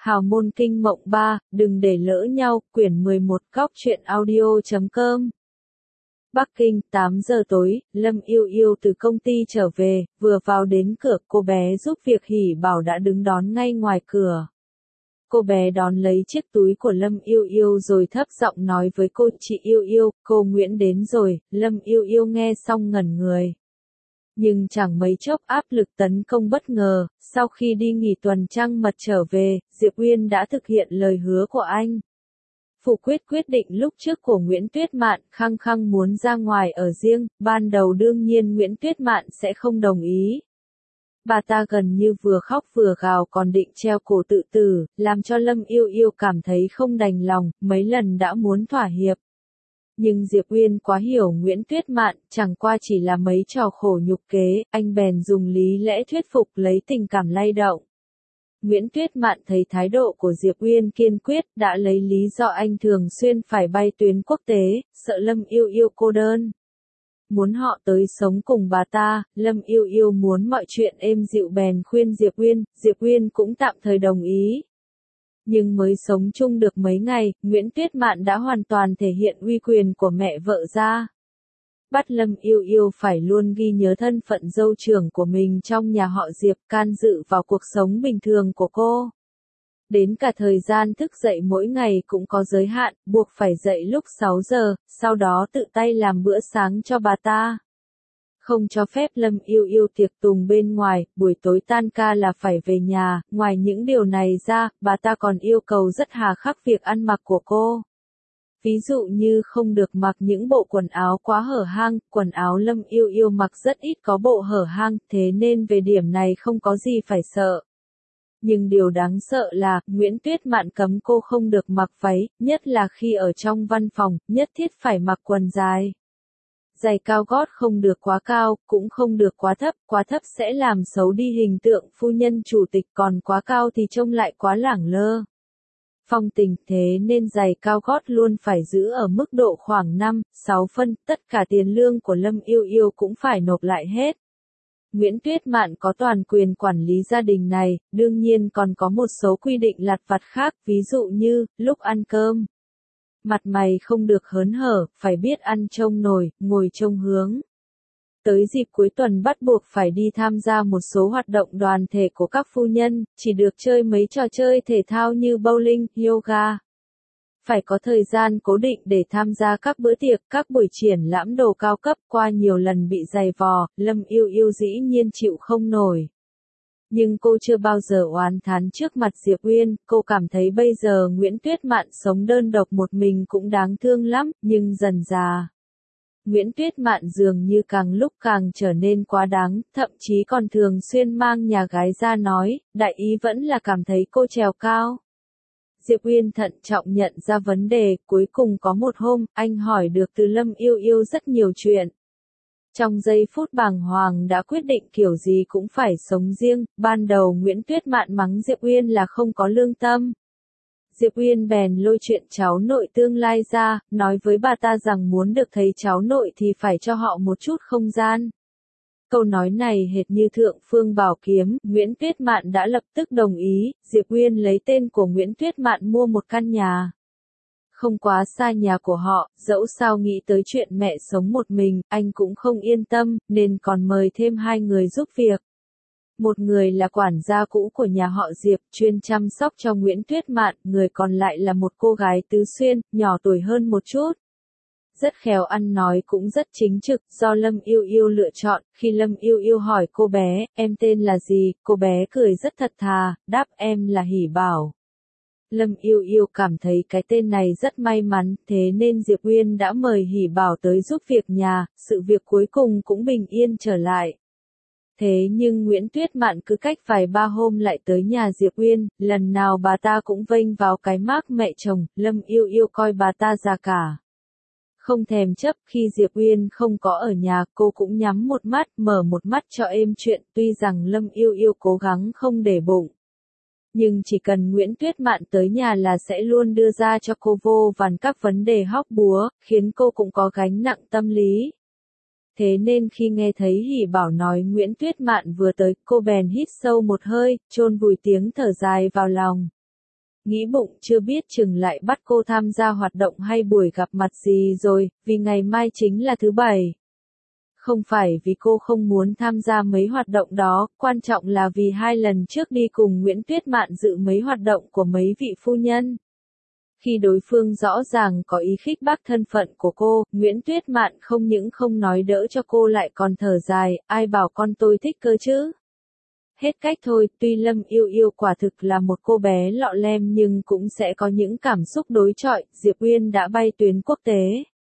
Hào môn kinh mộng 3, đừng để lỡ nhau, quyển 11, góc truyện audio.com. Bắc Kinh, 8 giờ tối, Lâm Yêu Yêu từ công ty trở về, vừa vào đến cửa, cô bé giúp việc Hỉ Bảo đã đứng đón ngay ngoài cửa. Cô bé đón lấy chiếc túi của Lâm Yêu Yêu rồi thấp giọng nói với cô, chị Yêu Yêu, cô Nguyễn đến rồi. Lâm Yêu Yêu nghe xong ngẩn người. Nhưng chẳng mấy chốc áp lực tấn công bất ngờ, sau khi đi nghỉ tuần trăng mật trở về, Diệp Uyên đã thực hiện lời hứa của anh. Phủ quyết định lúc trước của Nguyễn Tuyết Mạn, khăng khăng muốn ra ngoài ở riêng, ban đầu đương nhiên Nguyễn Tuyết Mạn sẽ không đồng ý. Bà ta gần như vừa khóc vừa gào còn định treo cổ tự tử, làm cho Lâm Yêu Yêu cảm thấy không đành lòng, mấy lần đã muốn thỏa hiệp. Nhưng Diệp Uyên quá hiểu Nguyễn Tuyết Mạn, chẳng qua chỉ là mấy trò khổ nhục kế, anh bèn dùng lý lẽ thuyết phục lấy tình cảm lay động. Nguyễn Tuyết Mạn thấy thái độ của Diệp Uyên kiên quyết, đã lấy lý do anh thường xuyên phải bay tuyến quốc tế, sợ Lâm Yêu Yêu cô đơn. Muốn họ tới sống cùng bà ta, Lâm Yêu Yêu muốn mọi chuyện êm dịu bèn khuyên Diệp Uyên cũng tạm thời đồng ý. Nhưng mới sống chung được mấy ngày, Nguyễn Tuyết Mạn đã hoàn toàn thể hiện uy quyền của mẹ vợ ra. Bắt Lâm Yêu Yêu phải luôn ghi nhớ thân phận dâu trưởng của mình trong nhà họ Diệp, can dự vào cuộc sống bình thường của cô. Đến cả thời gian thức dậy mỗi ngày cũng có giới hạn, buộc phải dậy lúc 6 giờ, sau đó tự tay làm bữa sáng cho bà ta. Không cho phép Lâm Yêu Yêu tiệc tùng bên ngoài, buổi tối tan ca là phải về nhà, ngoài những điều này ra, bà ta còn yêu cầu rất hà khắc việc ăn mặc của cô. Ví dụ như không được mặc những bộ quần áo quá hở hang, quần áo Lâm Yêu Yêu mặc rất ít có bộ hở hang, thế nên về điểm này không có gì phải sợ. Nhưng điều đáng sợ là, Nguyễn Tuyết Mạn cấm cô không được mặc váy, nhất là khi ở trong văn phòng, nhất thiết phải mặc quần dài. Giày cao gót không được quá cao, cũng không được quá thấp sẽ làm xấu đi hình tượng phu nhân chủ tịch, còn quá cao thì trông lại quá lẳng lơ. Phong tình, thế nên giày cao gót luôn phải giữ ở mức độ khoảng 5-6 phân, tất cả tiền lương của Lâm Yêu Yêu cũng phải nộp lại hết. Nguyễn Tuyết Mạn có toàn quyền quản lý gia đình này, đương nhiên còn có một số quy định lặt vặt khác, ví dụ như, lúc ăn cơm. Mặt mày không được hớn hở, phải biết ăn trông nổi, ngồi trông hướng. Tới dịp cuối tuần bắt buộc phải đi tham gia một số hoạt động đoàn thể của các phu nhân, chỉ được chơi mấy trò chơi thể thao như bowling, yoga. Phải có thời gian cố định để tham gia các bữa tiệc, các buổi triển lãm đồ cao cấp, qua nhiều lần bị giày vò, Lâm Yêu Yêu dĩ nhiên chịu không nổi. Nhưng cô chưa bao giờ oán thán trước mặt Diệp Uyên, cô cảm thấy bây giờ Nguyễn Tuyết Mạn sống đơn độc một mình cũng đáng thương lắm, nhưng dần dà. Nguyễn Tuyết Mạn dường như càng lúc càng trở nên quá đáng, thậm chí còn thường xuyên mang nhà gái ra nói, đại ý vẫn là cảm thấy cô trèo cao. Diệp Uyên thận trọng nhận ra vấn đề, cuối cùng có một hôm, anh hỏi được từ Lâm Yêu Yêu rất nhiều chuyện. Trong giây phút bàng hoàng đã quyết định kiểu gì cũng phải sống riêng, ban đầu Nguyễn Tuyết Mạn mắng Diệp Uyên là không có lương tâm. Diệp Uyên bèn lôi chuyện cháu nội tương lai ra, nói với bà ta rằng muốn được thấy cháu nội thì phải cho họ một chút không gian. Câu nói này hệt như thượng phương bảo kiếm, Nguyễn Tuyết Mạn đã lập tức đồng ý, Diệp Uyên lấy tên của Nguyễn Tuyết Mạn mua một căn nhà. Không quá xa nhà của họ, dẫu sao nghĩ tới chuyện mẹ sống một mình, anh cũng không yên tâm, nên còn mời thêm 2 người giúp việc. Một người là quản gia cũ của nhà họ Diệp, chuyên chăm sóc cho Nguyễn Tuyết Mạn, người còn lại là một cô gái tứ xuyên, nhỏ tuổi hơn một chút. Rất khéo ăn nói cũng rất chính trực, do Lâm Yêu Yêu lựa chọn, khi Lâm Yêu Yêu hỏi cô bé, em tên là gì, cô bé cười rất thật thà, đáp em là Hỉ Bảo. Lâm Yêu Yêu cảm thấy cái tên này rất may mắn, thế nên Diệp Uyên đã mời Hỉ Bảo tới giúp việc nhà, sự việc cuối cùng cũng bình yên trở lại. Thế nhưng Nguyễn Tuyết Mạn cứ cách vài ba hôm lại tới nhà Diệp Uyên, lần nào bà ta cũng vênh vào cái mác mẹ chồng, Lâm Yêu Yêu coi bà ta già cả. Không thèm chấp, khi Diệp Uyên không có ở nhà, cô cũng nhắm một mắt, mở một mắt cho êm chuyện, tuy rằng Lâm Yêu Yêu cố gắng không để bụng. Nhưng chỉ cần Nguyễn Tuyết Mạn tới nhà là sẽ luôn đưa ra cho cô vô vàn các vấn đề hóc búa, khiến cô cũng có gánh nặng tâm lý. Thế nên khi nghe thấy Hỉ Bảo nói Nguyễn Tuyết Mạn vừa tới, cô bèn hít sâu một hơi, chôn vùi tiếng thở dài vào lòng. nghĩ bụng chưa biết chừng lại bắt cô tham gia hoạt động hay buổi gặp mặt gì rồi, vì ngày mai chính là thứ bảy. Không phải vì cô không muốn tham gia mấy hoạt động đó, quan trọng là vì 2 lần trước đi cùng Nguyễn Tuyết Mạn dự mấy hoạt động của mấy vị phu nhân. Khi đối phương rõ ràng có ý khích bác thân phận của cô, Nguyễn Tuyết Mạn không những không nói đỡ cho cô lại còn thở dài, ai bảo con tôi thích cơ chứ. Hết cách thôi, tuy Lâm Yêu Yêu quả thực là một cô bé lọ lem nhưng cũng sẽ có những cảm xúc đối chọi, Diệp Uyên đã bay tuyến quốc tế.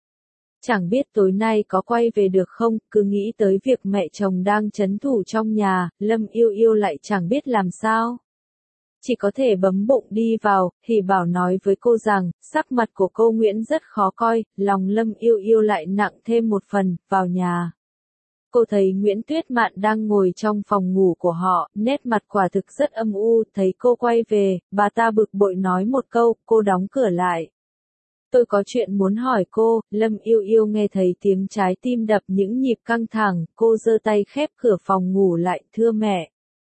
Chẳng biết tối nay có quay về được không, cứ nghĩ tới việc mẹ chồng đang trấn thủ trong nhà, Lâm Yêu Yêu lại chẳng biết làm sao. Chỉ có thể bấm bụng đi vào, thì bảo nói với cô rằng, sắc mặt của cô Nguyễn rất khó coi, lòng Lâm Yêu Yêu lại nặng thêm một phần, vào nhà. Cô thấy Nguyễn Tuyết Mạn đang ngồi trong phòng ngủ của họ, nét mặt quả thực rất âm u, thấy cô quay về, bà ta bực bội nói một câu, cô đóng cửa lại. Tôi có chuyện muốn hỏi cô, Lâm Yêu Yêu nghe thấy tiếng trái tim đập những nhịp căng thẳng, cô giơ tay khép cửa phòng ngủ lại, thưa mẹ.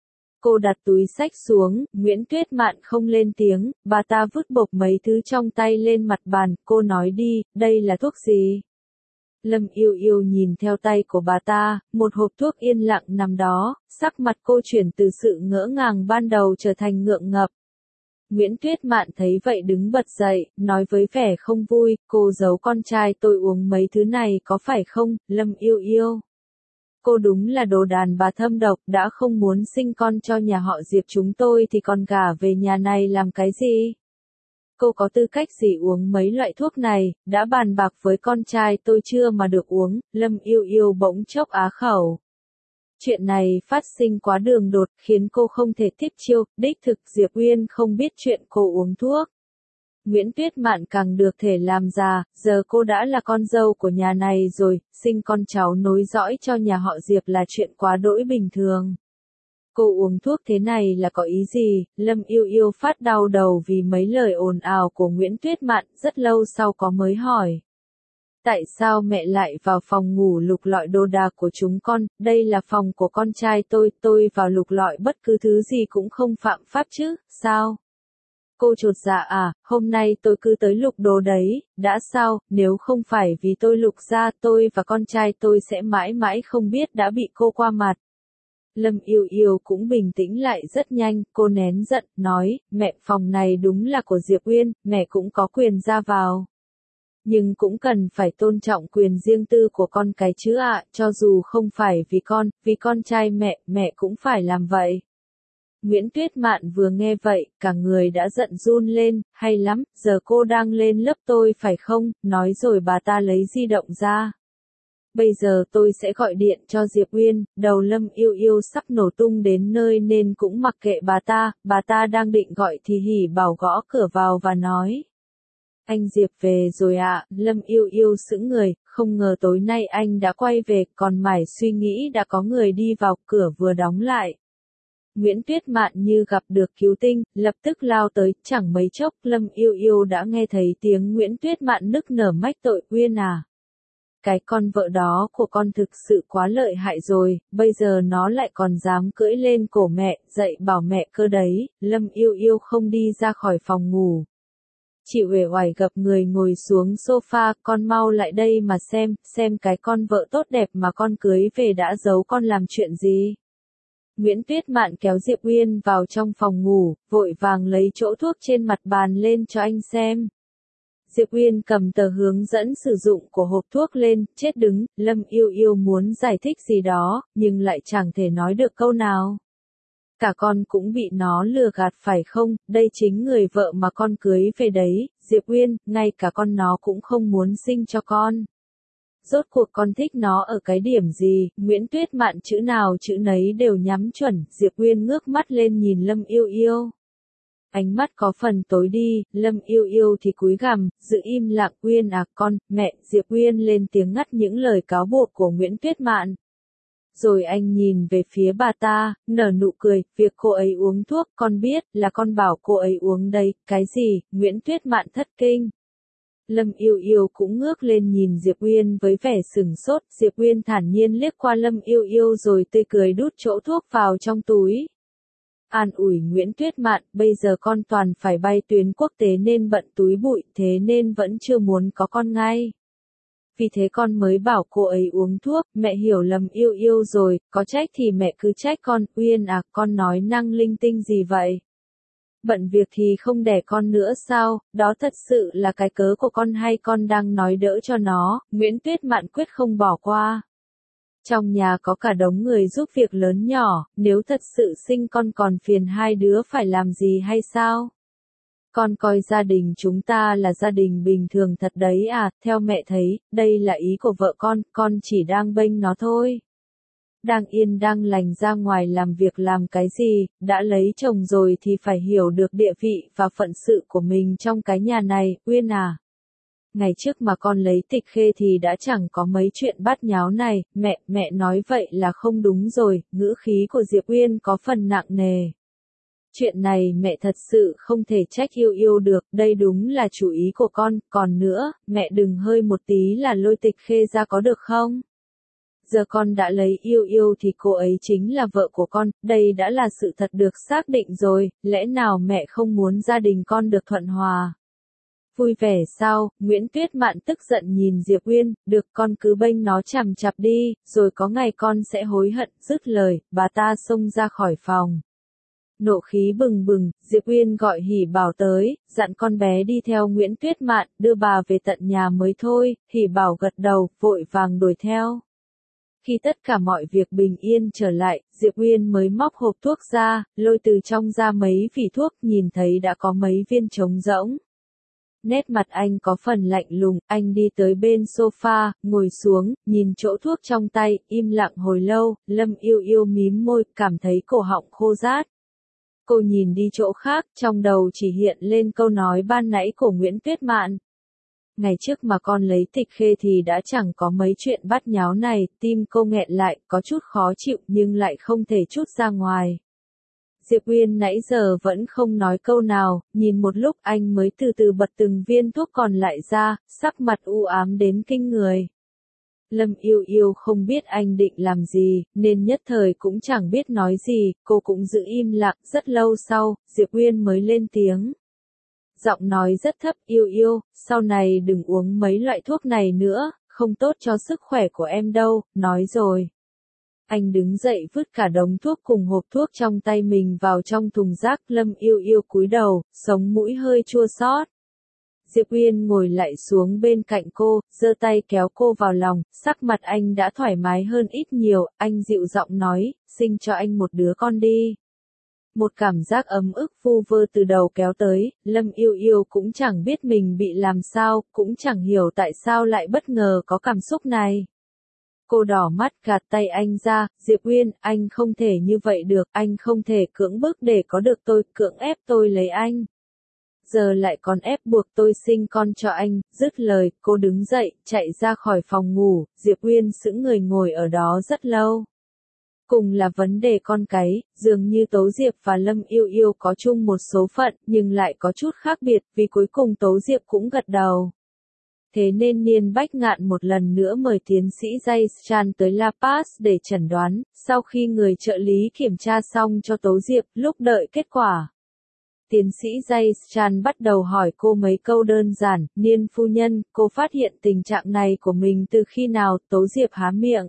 Cô đặt túi xách xuống, Nguyễn Tuyết Mạn không lên tiếng, bà ta vứt bộc mấy thứ trong tay lên mặt bàn, cô nói đi, đây là thuốc gì? Lâm Yêu Yêu nhìn theo tay của bà ta, một hộp thuốc yên lặng nằm đó, sắc mặt cô chuyển từ sự ngỡ ngàng ban đầu trở thành ngượng ngập. Nguyễn Tuyết Mạn thấy vậy đứng bật dậy, nói với vẻ không vui, cô giấu con trai tôi uống mấy thứ này có phải không, Lâm Yêu Yêu? Cô đúng là đồ đàn bà thâm độc, đã không muốn sinh con cho nhà họ Diệp chúng tôi thì còn gả về nhà này làm cái gì? Cô có tư cách gì uống mấy loại thuốc này, đã bàn bạc với con trai tôi chưa mà được uống, Lâm Yêu Yêu bỗng chốc á khẩu. Chuyện này phát sinh quá đường đột, khiến cô không thể tiếp chiêu, đích thực Diệp Uyên không biết chuyện cô uống thuốc. Nguyễn Tuyết Mạn càng được thể làm già, giờ cô đã là con dâu của nhà này rồi, sinh con cháu nối dõi cho nhà họ Diệp là chuyện quá đỗi bình thường. Cô uống thuốc thế này là có ý gì? Lâm Yêu Yêu phát đau đầu vì mấy lời ồn ào của Nguyễn Tuyết Mạn, rất lâu sau có mới hỏi. Tại sao mẹ lại vào phòng ngủ lục lọi đồ đạc của chúng con, đây là phòng của con trai tôi vào lục lọi bất cứ thứ gì cũng không phạm pháp chứ, sao? Cô chột dạ à, hôm nay tôi cứ tới lục đồ đấy, đã sao, nếu không phải vì tôi lục ra tôi và con trai tôi sẽ mãi mãi không biết đã bị cô qua mặt. Lâm Yêu Yêu cũng bình tĩnh lại rất nhanh, cô nén giận, nói, mẹ phòng này đúng là của Diệp Uyên, mẹ cũng có quyền ra vào. Nhưng cũng cần phải tôn trọng quyền riêng tư của con cái chứ ạ, cho dù không phải vì con trai mẹ cũng phải làm vậy. Nguyễn Tuyết Mạn vừa nghe vậy, cả người đã giận run lên, hay lắm, giờ cô đang lên lớp tôi phải không, nói rồi bà ta lấy di động ra. Bây giờ tôi sẽ gọi điện cho Diệp Uyên, đầu Lâm Yêu Yêu sắp nổ tung đến nơi nên cũng mặc kệ bà ta đang định gọi thì hỉ bảo gõ cửa vào và nói. Anh Diệp về rồi ạ, Lâm Yêu Yêu sững người, không ngờ tối nay anh đã quay về, còn mải suy nghĩ đã có người đi vào, cửa vừa đóng lại. Nguyễn Tuyết Mạn như gặp được cứu tinh, lập tức lao tới, chẳng mấy chốc, Lâm Yêu Yêu đã nghe thấy tiếng Nguyễn Tuyết Mạn nức nở mách tội, Uyên à. Cái con vợ đó của con thực sự quá lợi hại rồi, bây giờ nó lại còn dám cưỡi lên cổ mẹ, dạy bảo mẹ cơ đấy, Lâm Yêu Yêu không đi ra khỏi phòng ngủ. Chị uể oải gập người ngồi xuống sofa, con mau lại đây mà xem cái con vợ tốt đẹp mà con cưới về đã giấu con làm chuyện gì. Nguyễn Tuyết Mạn kéo Diệp Uyên vào trong phòng ngủ, vội vàng lấy chỗ thuốc trên mặt bàn lên cho anh xem. Diệp Uyên cầm tờ hướng dẫn sử dụng của hộp thuốc lên, chết đứng, Lâm Yêu Yêu muốn giải thích gì đó, nhưng lại chẳng thể nói được câu nào. Cả con cũng bị nó lừa gạt phải không, đây chính người vợ mà con cưới về đấy, Diệp Uyên, ngay cả con nó cũng không muốn sinh cho con. Rốt cuộc con thích nó ở cái điểm gì, Nguyễn Tuyết Mạn chữ nào chữ nấy đều nhắm chuẩn, Diệp Uyên ngước mắt lên nhìn Lâm Yêu Yêu. Ánh mắt có phần tối đi, Lâm Yêu Yêu thì cúi gằm, giữ im lặng, Uyên à con, mẹ, Diệp Uyên lên tiếng ngắt những lời cáo buộc của Nguyễn Tuyết Mạn. Rồi anh nhìn về phía bà ta, nở nụ cười, việc cô ấy uống thuốc, con biết, là con bảo cô ấy uống đây, cái gì, Nguyễn Tuyết Mạn thất kinh. Lâm Yêu Yêu cũng ngước lên nhìn Diệp Uyên với vẻ sừng sốt, Diệp Uyên thản nhiên liếc qua Lâm Yêu Yêu rồi tươi cười đút chỗ thuốc vào trong túi. an ủi Nguyễn Tuyết Mạn, bây giờ con toàn phải bay tuyến quốc tế nên bận túi bụi, thế nên vẫn chưa muốn có con ngay. Vì thế con mới bảo cô ấy uống thuốc, mẹ hiểu lầm Yêu Yêu rồi, có trách thì mẹ cứ trách con, Uyên à, con nói năng linh tinh gì vậy? Bận việc thì không đẻ con nữa sao, đó thật sự là cái cớ của con hay con đang nói đỡ cho nó, Nguyễn Tuyết Mạn quyết không bỏ qua. Trong nhà có cả đống người giúp việc lớn nhỏ, nếu thật sự sinh con còn phiền hai đứa phải làm gì hay sao? Con coi gia đình chúng ta là gia đình bình thường thật đấy à, theo mẹ thấy, đây là ý của vợ con chỉ đang bênh nó thôi. Đang yên đang lành ra ngoài làm việc làm cái gì, đã lấy chồng rồi thì phải hiểu được địa vị và phận sự của mình trong cái nhà này, Uyên à. Ngày trước mà con lấy Tịch Khê thì đã chẳng có mấy chuyện bát nháo này, mẹ nói vậy là không đúng rồi, ngữ khí của Diệp Uyên có phần nặng nề. Chuyện này mẹ thật sự không thể trách Yêu Yêu được, đây đúng là chủ ý của con, còn nữa, mẹ đừng hơi một tí là lôi Tịch Khê ra có được không? Giờ con đã lấy Yêu Yêu thì cô ấy chính là vợ của con, đây đã là sự thật được xác định rồi, lẽ nào mẹ không muốn gia đình con được thuận hòa? Vui vẻ sao, Nguyễn Tuyết Mạn tức giận nhìn Diệp Uyên, được con cứ bênh nó chằm chặp đi, rồi có ngày con sẽ hối hận, dứt lời, bà ta xông ra khỏi phòng. Nộ khí bừng bừng, Diệp Uyên gọi Hỉ Bảo tới, dặn con bé đi theo Nguyễn Tuyết Mạn, đưa bà về tận nhà mới thôi, Hỉ Bảo gật đầu, vội vàng đuổi theo. Khi tất cả mọi việc bình yên trở lại, Diệp Uyên mới móc hộp thuốc ra, lôi từ trong ra mấy vỉ thuốc, nhìn thấy đã có mấy viên trống rỗng. Nét mặt anh có phần lạnh lùng, anh đi tới bên sofa, ngồi xuống, nhìn chỗ thuốc trong tay, im lặng hồi lâu, Lâm Yêu Yêu mím môi, cảm thấy cổ họng khô rát. Cô nhìn đi chỗ khác, trong đầu chỉ hiện lên câu nói ban nãy của Nguyễn Tuyết Mạn. Ngày trước mà con lấy Tịch Khê thì đã chẳng có mấy chuyện bát nháo này, tim cô nghẹn lại, có chút khó chịu nhưng lại không thể trút ra ngoài. Diệp Uyên nãy giờ vẫn không nói câu nào, nhìn một lúc anh mới từ từ bật từng viên thuốc còn lại ra, sắc mặt u ám đến kinh người. Lâm Yêu Yêu không biết anh định làm gì, nên nhất thời cũng chẳng biết nói gì, cô cũng giữ im lặng, rất lâu sau, Diệp Uyên mới lên tiếng. Giọng nói rất thấp, Yêu Yêu, sau này đừng uống mấy loại thuốc này nữa, không tốt cho sức khỏe của em đâu, nói rồi. Anh đứng dậy vứt cả đống thuốc cùng hộp thuốc trong tay mình vào trong thùng rác, Lâm Yêu Yêu cúi đầu, sống mũi hơi chua xót. Diệp Uyên ngồi lại xuống bên cạnh cô, giơ tay kéo cô vào lòng, sắc mặt anh đã thoải mái hơn ít nhiều, anh dịu giọng nói, sinh cho anh một đứa con đi. Một cảm giác ấm ức vu vơ từ đầu kéo tới, Lâm Yêu Yêu cũng chẳng biết mình bị làm sao, cũng chẳng hiểu tại sao lại bất ngờ có cảm xúc này. Cô đỏ mắt gạt tay anh ra, Diệp Uyên, anh không thể như vậy được, anh không thể cưỡng bức để có được tôi, cưỡng ép tôi lấy anh. Giờ lại còn ép buộc tôi sinh con cho anh, dứt lời, cô đứng dậy, chạy ra khỏi phòng ngủ, Diệp Uyên sững người ngồi ở đó rất lâu. Cùng là vấn đề con cái, dường như Tố Diệp và Lâm Yêu Yêu có chung một số phận, nhưng lại có chút khác biệt, vì cuối cùng Tố Diệp cũng gật đầu. Thế nên Niên Bách Ngạn một lần nữa mời tiến sĩ Jay Chan tới La Paz để chẩn đoán, sau khi người trợ lý kiểm tra xong cho Tố Diệp, lúc đợi kết quả. Tiến sĩ Jay Chan bắt đầu hỏi cô mấy câu đơn giản, Niên phu nhân, cô phát hiện tình trạng này của mình từ khi nào, Tố Diệp há miệng.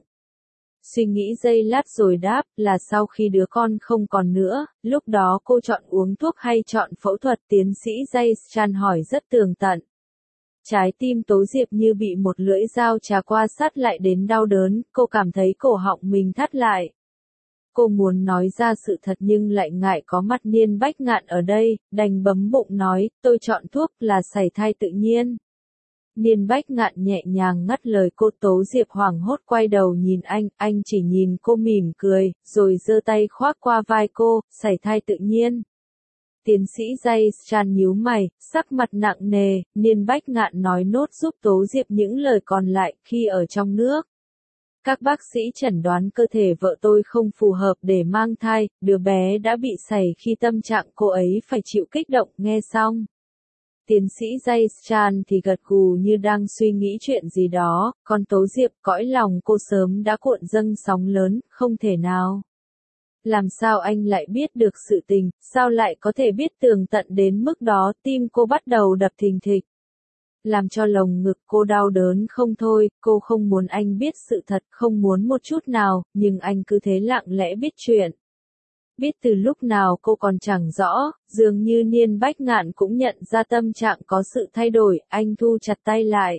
Suy nghĩ giây lát rồi đáp, là sau khi đứa con không còn nữa, lúc đó cô chọn uống thuốc hay chọn phẫu thuật, tiến sĩ Jay Chan hỏi rất tường tận. Trái tim Tố Diệp như bị một lưỡi dao chà qua sát lại đến đau đớn, cô cảm thấy cổ họng mình thắt lại. Cô muốn nói ra sự thật nhưng lại ngại có mặt Niên Bách Ngạn ở đây, đành bấm bụng nói, tôi chọn thuốc là sảy thai tự nhiên. Niên Bách Ngạn nhẹ nhàng ngắt lời cô. Tố Diệp hoảng hốt quay đầu nhìn anh chỉ nhìn cô mỉm cười, rồi giơ tay khoác qua vai cô, sảy thai tự nhiên. Tiến sĩ Jay Chan nhíu mày, sắc mặt nặng nề, Niên Bách Ngạn nói nốt giúp Tố Diệp những lời còn lại, khi ở trong nước. Các bác sĩ chẩn đoán cơ thể vợ tôi không phù hợp để mang thai, đứa bé đã bị sảy khi tâm trạng cô ấy phải chịu kích động, nghe xong. Tiến sĩ Jay Chan thì gật gù như đang suy nghĩ chuyện gì đó, còn Tố Diệp cõi lòng cô sớm đã cuộn dâng sóng lớn, không thể nào. Làm sao anh lại biết được sự tình, sao lại có thể biết tường tận đến mức đó, tim cô bắt đầu đập thình thịch. Làm cho lồng ngực cô đau đớn không thôi, cô không muốn anh biết sự thật, không muốn một chút nào, nhưng anh cứ thế lặng lẽ biết chuyện. Biết từ lúc nào cô còn chẳng rõ, dường như Niên Bách Ngạn cũng nhận ra tâm trạng có sự thay đổi, anh thu chặt tay lại.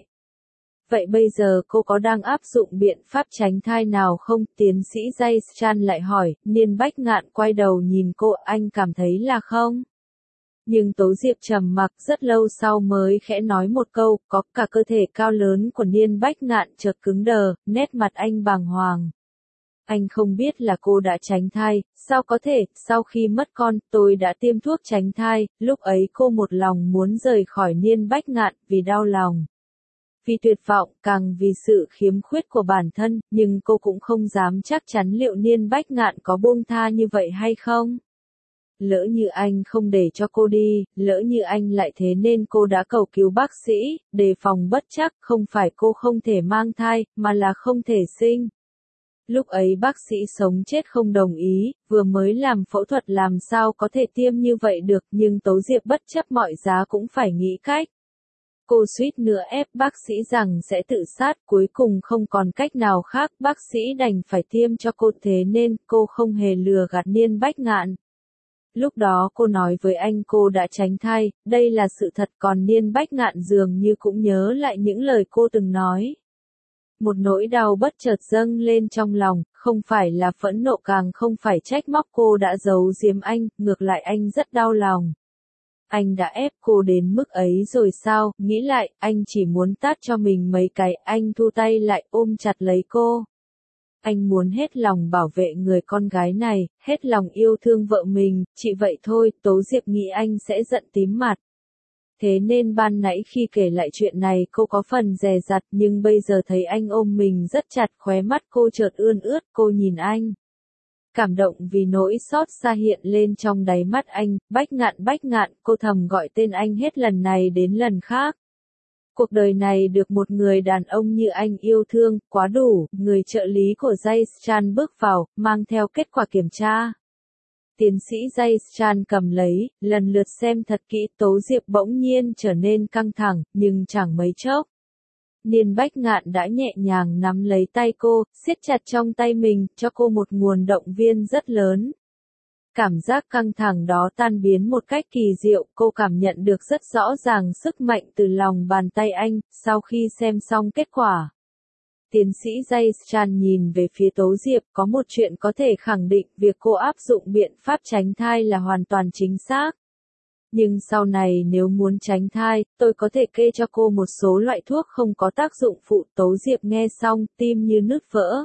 Vậy bây giờ cô có đang áp dụng biện pháp tránh thai nào không? Tiến sĩ Jay Chan lại hỏi, Niên Bách Ngạn quay đầu nhìn cô, anh cảm thấy là không? Nhưng Tố Diệp trầm mặc rất lâu sau mới khẽ nói một câu, có cả cơ thể cao lớn của Niên Bách Ngạn chợt cứng đờ, nét mặt anh bàng hoàng. Anh không biết là cô đã tránh thai, sao có thể, sau khi mất con, tôi đã tiêm thuốc tránh thai, lúc ấy cô một lòng muốn rời khỏi Niên Bách Ngạn, vì đau lòng. Vì tuyệt vọng, càng vì sự khiếm khuyết của bản thân, nhưng cô cũng không dám chắc chắn liệu Niên Bách Ngạn có buông tha như vậy hay không. Lỡ như anh không để cho cô đi, lỡ như anh lại thế nên cô đã cầu cứu bác sĩ, đề phòng bất trắc, không phải cô không thể mang thai, mà là không thể sinh. Lúc ấy bác sĩ sống chết không đồng ý, vừa mới làm phẫu thuật làm sao có thể tiêm như vậy được, nhưng Tố Diệp bất chấp mọi giá cũng phải nghĩ cách. Cô suýt nữa ép bác sĩ rằng sẽ tự sát, cuối cùng không còn cách nào khác, bác sĩ đành phải tiêm cho cô, thế nên cô không hề lừa gạt Niên Bách Ngạn. Lúc đó cô nói với anh cô đã tránh thai, đây là sự thật, còn Niên Bách Ngạn dường như cũng nhớ lại những lời cô từng nói. Một nỗi đau bất chợt dâng lên trong lòng, không phải là phẫn nộ, càng không phải trách móc cô đã giấu giếm anh, ngược lại anh rất đau lòng. Anh đã ép cô đến mức ấy rồi sao, nghĩ lại, anh chỉ muốn tát cho mình mấy cái, anh thu tay lại ôm chặt lấy cô. Anh muốn hết lòng bảo vệ người con gái này, hết lòng yêu thương vợ mình, chỉ vậy thôi. Tố Diệp nghĩ anh sẽ giận tím mặt. Thế nên ban nãy khi kể lại chuyện này cô có phần dè dặt, nhưng bây giờ thấy anh ôm mình rất chặt, khóe mắt cô chợt ươn ướt, cô nhìn anh. Cảm động vì nỗi xót xa hiện lên trong đáy mắt anh, Bách Ngạn, cô thầm gọi tên anh hết lần này đến lần khác. Cuộc đời này được một người đàn ông như anh yêu thương, quá đủ, người trợ lý của Jay Chan bước vào, mang theo kết quả kiểm tra. Tiến sĩ Jay Chan cầm lấy, lần lượt xem thật kỹ, Tố Diệp bỗng nhiên trở nên căng thẳng, nhưng chẳng mấy chốc. Niên Bách Ngạn đã nhẹ nhàng nắm lấy tay cô, siết chặt trong tay mình, cho cô một nguồn động viên rất lớn. Cảm giác căng thẳng đó tan biến một cách kỳ diệu, cô cảm nhận được rất rõ ràng sức mạnh từ lòng bàn tay anh, sau khi xem xong kết quả. Tiến sĩ Jay Chan nhìn về phía Tố Diệp, có một chuyện có thể khẳng định, việc cô áp dụng biện pháp tránh thai là hoàn toàn chính xác. Nhưng sau này nếu muốn tránh thai, tôi có thể kê cho cô một số loại thuốc không có tác dụng phụ. Tố Diệp nghe xong, tim như nứt vỡ.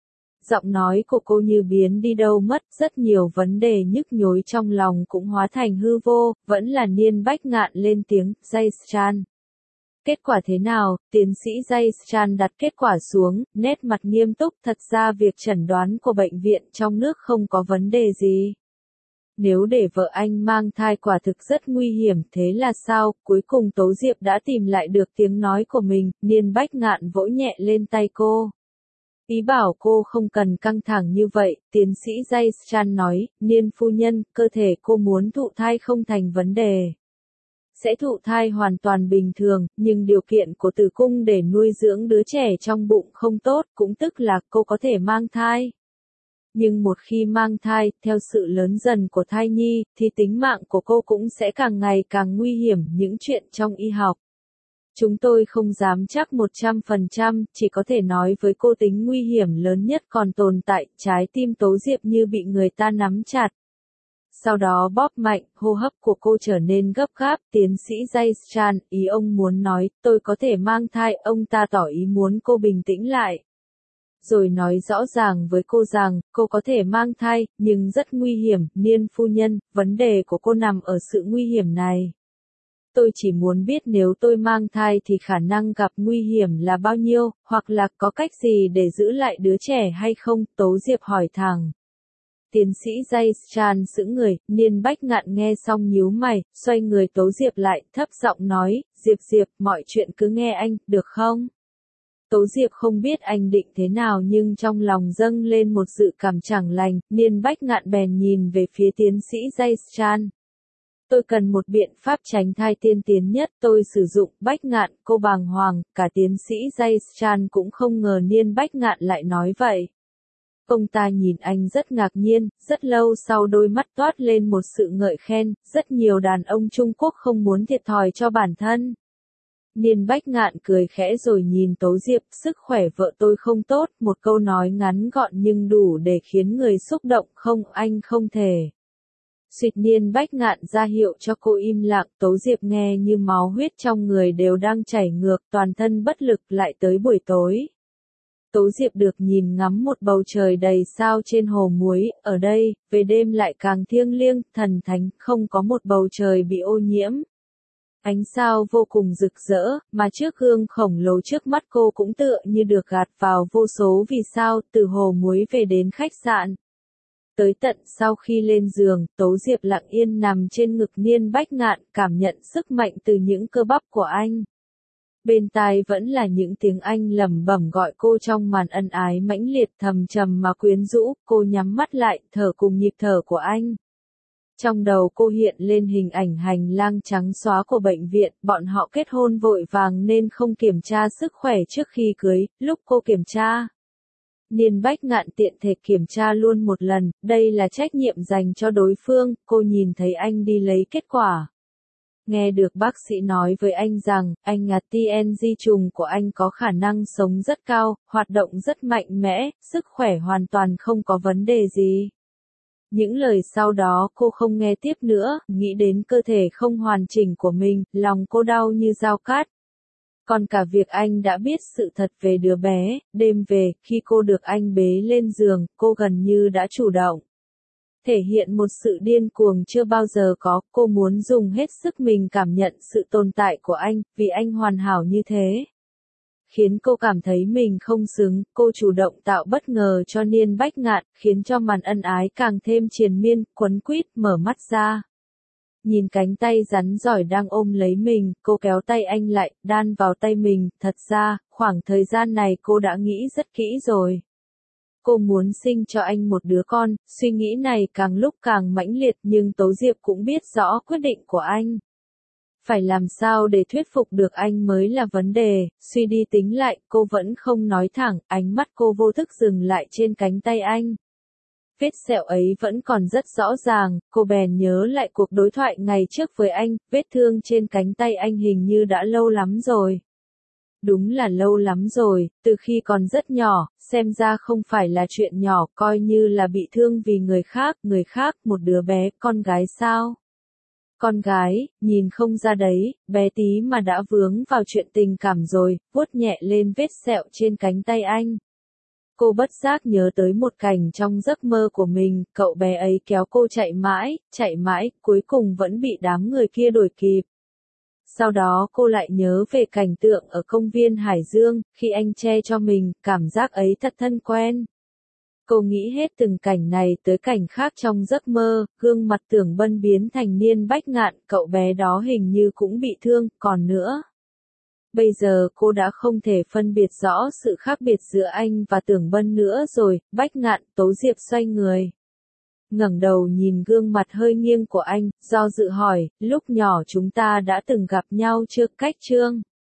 Giọng nói của cô như biến đi đâu mất, rất nhiều vấn đề nhức nhối trong lòng cũng hóa thành hư vô, vẫn là Niên Bách Ngạn lên tiếng, Jay Chan. Kết quả thế nào? Tiến sĩ Jay Chan đặt kết quả xuống, nét mặt nghiêm túc, thật ra việc chẩn đoán của bệnh viện trong nước không có vấn đề gì. Nếu để vợ anh mang thai quả thực rất nguy hiểm, thế là sao? Cuối cùng Tố Diệp đã tìm lại được tiếng nói của mình, Niên Bách Ngạn vỗ nhẹ lên tay cô. Ý bảo cô không cần căng thẳng như vậy, tiến sĩ Jay Chan nói, Niên phu nhân, cơ thể cô muốn thụ thai không thành vấn đề. Sẽ thụ thai hoàn toàn bình thường, nhưng điều kiện của tử cung để nuôi dưỡng đứa trẻ trong bụng không tốt, cũng tức là cô có thể mang thai. Nhưng một khi mang thai, theo sự lớn dần của thai nhi, thì tính mạng của cô cũng sẽ càng ngày càng nguy hiểm, những chuyện trong y học. Chúng tôi không dám chắc 100%, chỉ có thể nói với cô tính nguy hiểm lớn nhất còn tồn tại, trái tim Tố Diệp như bị người ta nắm chặt. Sau đó bóp mạnh, hô hấp của cô trở nên gấp gáp, tiến sĩ Jay Chan, ý ông muốn nói, tôi có thể mang thai, ông ta tỏ ý muốn cô bình tĩnh lại. Rồi nói rõ ràng với cô rằng, cô có thể mang thai, nhưng rất nguy hiểm, Niên phu nhân, vấn đề của cô nằm ở sự nguy hiểm này. Tôi chỉ muốn biết nếu tôi mang thai thì khả năng gặp nguy hiểm là bao nhiêu, hoặc là có cách gì để giữ lại đứa trẻ hay không, Tố Diệp hỏi thẳng. Tiến sĩ Jay Chan sững người, Niên Bách Ngạn nghe xong nhíu mày, xoay người Tố Diệp lại, thấp giọng nói, Diệp, mọi chuyện cứ nghe anh, được không? Tố Diệp không biết anh định thế nào nhưng trong lòng dâng lên một dự cảm chẳng lành, Niên Bách Ngạn bèn nhìn về phía tiến sĩ Jaystran. Tôi cần một biện pháp tránh thai tiên tiến nhất, tôi sử dụng. Bách Ngạn, cô bàng hoàng, cả tiến sĩ Jaystran cũng không ngờ Niên Bách Ngạn lại nói vậy. Ông ta nhìn anh rất ngạc nhiên, rất lâu sau đôi mắt toát lên một sự ngợi khen, rất nhiều đàn ông Trung Quốc không muốn thiệt thòi cho bản thân. Niên Bách Ngạn cười khẽ rồi nhìn Tố Diệp, sức khỏe vợ tôi không tốt, một câu nói ngắn gọn nhưng đủ để khiến người xúc động, không, anh không thể. Xuyệt Niên Bách Ngạn ra hiệu cho cô im lặng, Tố Diệp nghe như máu huyết trong người đều đang chảy ngược, toàn thân bất lực lại tới buổi tối. Tố Diệp được nhìn ngắm một bầu trời đầy sao trên hồ muối, ở đây, về đêm lại càng thiêng liêng, thần thánh, không có một bầu trời bị ô nhiễm. Ánh sao vô cùng rực rỡ, mà chiếc gương khổng lồ trước mắt cô cũng tựa như được gạt vào vô số vì sao, từ hồ muối về đến khách sạn. Tới tận sau khi lên giường, Tố Diệp lặng yên nằm trên ngực Niên Bách Ngạn, cảm nhận sức mạnh từ những cơ bắp của anh. Bên tai vẫn là những tiếng anh lẩm bẩm gọi cô trong màn ân ái mãnh liệt thầm trầm mà quyến rũ, cô nhắm mắt lại, thở cùng nhịp thở của anh. Trong đầu cô hiện lên hình ảnh hành lang trắng xóa của bệnh viện, bọn họ kết hôn vội vàng nên không kiểm tra sức khỏe trước khi cưới, lúc cô kiểm tra. Niên Bách Ngạn tiện thể kiểm tra luôn một lần, đây là trách nhiệm dành cho đối phương, cô nhìn thấy anh đi lấy kết quả. Nghe được bác sĩ nói với anh rằng, anh TNG trùng của anh có khả năng sống rất cao, hoạt động rất mạnh mẽ, sức khỏe hoàn toàn không có vấn đề gì. Những lời sau đó cô không nghe tiếp nữa, nghĩ đến cơ thể không hoàn chỉnh của mình, lòng cô đau như dao cát. Còn cả việc anh đã biết sự thật về đứa bé, đêm về, khi cô được anh bế lên giường, cô gần như đã chủ động. Thể hiện một sự điên cuồng chưa bao giờ có, cô muốn dùng hết sức mình cảm nhận sự tồn tại của anh, vì anh hoàn hảo như thế. Khiến cô cảm thấy mình không xứng, cô chủ động tạo bất ngờ cho Niên Bách Ngạn, khiến cho màn ân ái càng thêm triền miên, quấn quýt, mở mắt ra. Nhìn cánh tay rắn giỏi đang ôm lấy mình, cô kéo tay anh lại, đan vào tay mình, thật ra, khoảng thời gian này cô đã nghĩ rất kỹ rồi. Cô muốn sinh cho anh một đứa con, suy nghĩ này càng lúc càng mãnh liệt nhưng Tố Diệp cũng biết rõ quyết định của anh. Phải làm sao để thuyết phục được anh mới là vấn đề, suy đi tính lại, cô vẫn không nói thẳng, ánh mắt cô vô thức dừng lại trên cánh tay anh. Vết sẹo ấy vẫn còn rất rõ ràng, cô bèn nhớ lại cuộc đối thoại ngày trước với anh, vết thương trên cánh tay anh hình như đã lâu lắm rồi. Đúng là lâu lắm rồi, từ khi còn rất nhỏ, xem ra không phải là chuyện nhỏ, coi như là bị thương vì người khác, một đứa bé, con gái sao? Con gái, nhìn không ra đấy, bé tí mà đã vướng vào chuyện tình cảm rồi, vuốt nhẹ lên vết sẹo trên cánh tay anh. Cô bất giác nhớ tới một cảnh trong giấc mơ của mình, cậu bé ấy kéo cô chạy mãi, cuối cùng vẫn bị đám người kia đuổi kịp. Sau đó cô lại nhớ về cảnh tượng ở công viên Hải Dương, khi anh che cho mình, cảm giác ấy thật thân quen. Cô nghĩ hết từng cảnh này tới cảnh khác trong giấc mơ, gương mặt Tưởng Bân biến thành Niên Bách Ngạn, cậu bé đó hình như cũng bị thương, còn nữa. Bây giờ cô đã không thể phân biệt rõ sự khác biệt giữa anh và Tưởng Bân nữa rồi, Bách Ngạn, Tố Diệp xoay người. Ngẩng đầu nhìn gương mặt hơi nghiêng của anh, do dự hỏi, lúc nhỏ chúng ta đã từng gặp nhau chưa, cách chương.